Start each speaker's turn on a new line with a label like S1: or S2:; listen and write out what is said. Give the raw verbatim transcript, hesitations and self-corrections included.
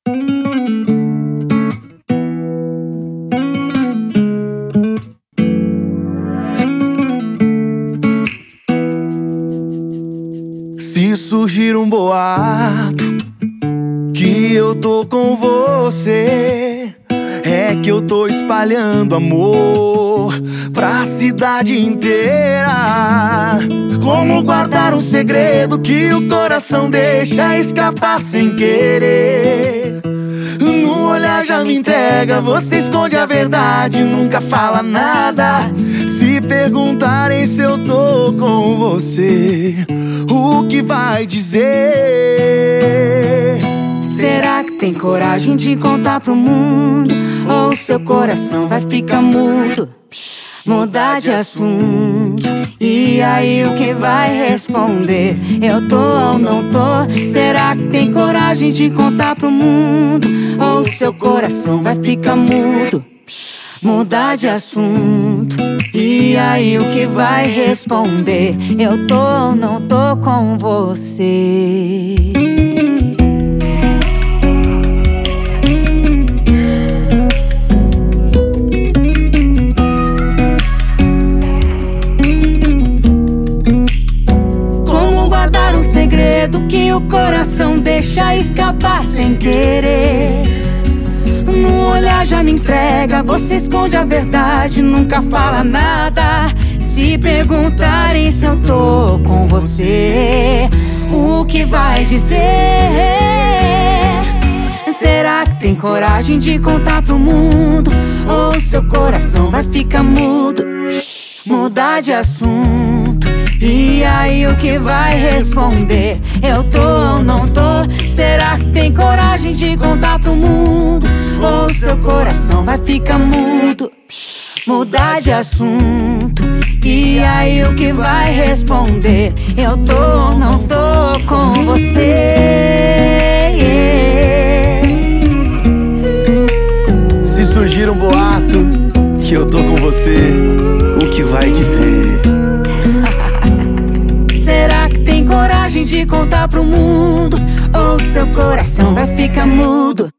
S1: Se surgir um boato que eu tô com você, é que eu tô espalhando amor pra cidade inteira. Como guardar um segredo que o coração deixa escapar sem querer? No olhar já me entrega, você esconde a verdade, nunca fala nada. Se perguntarem se eu tô com você, o que vai dizer?
S2: Será que tem coragem de contar pro mundo? Ou seu coração vai ficar mudo? Mudar de assunto, e aí o que vai responder? Eu tô ou não tô? Será que tem coragem de contar pro mundo? Ou seu coração vai ficar mudo? Mudar de assunto, e aí o que vai responder? Eu tô ou não tô com você? Segredo que o coração deixa escapar sem querer. No olhar já me entrega, você esconde a verdade, nunca fala nada. Se perguntarem se eu tô com você, o que vai dizer? Será que tem coragem de contar pro mundo? Ou seu coração vai ficar mudo? Mudar de assunto, e aí o que vai responder? Eu tô ou não tô? Será que tem coragem de contar pro mundo? Ou seu coração vai ficar mudo? Mudar de assunto, e aí o que vai responder? Eu tô ou não tô com você?
S1: Se surgir um boato que eu tô com você, o que vai dizer?
S2: Será que tem coragem de contar pro mundo? Ou seu coração vai ficar mudo?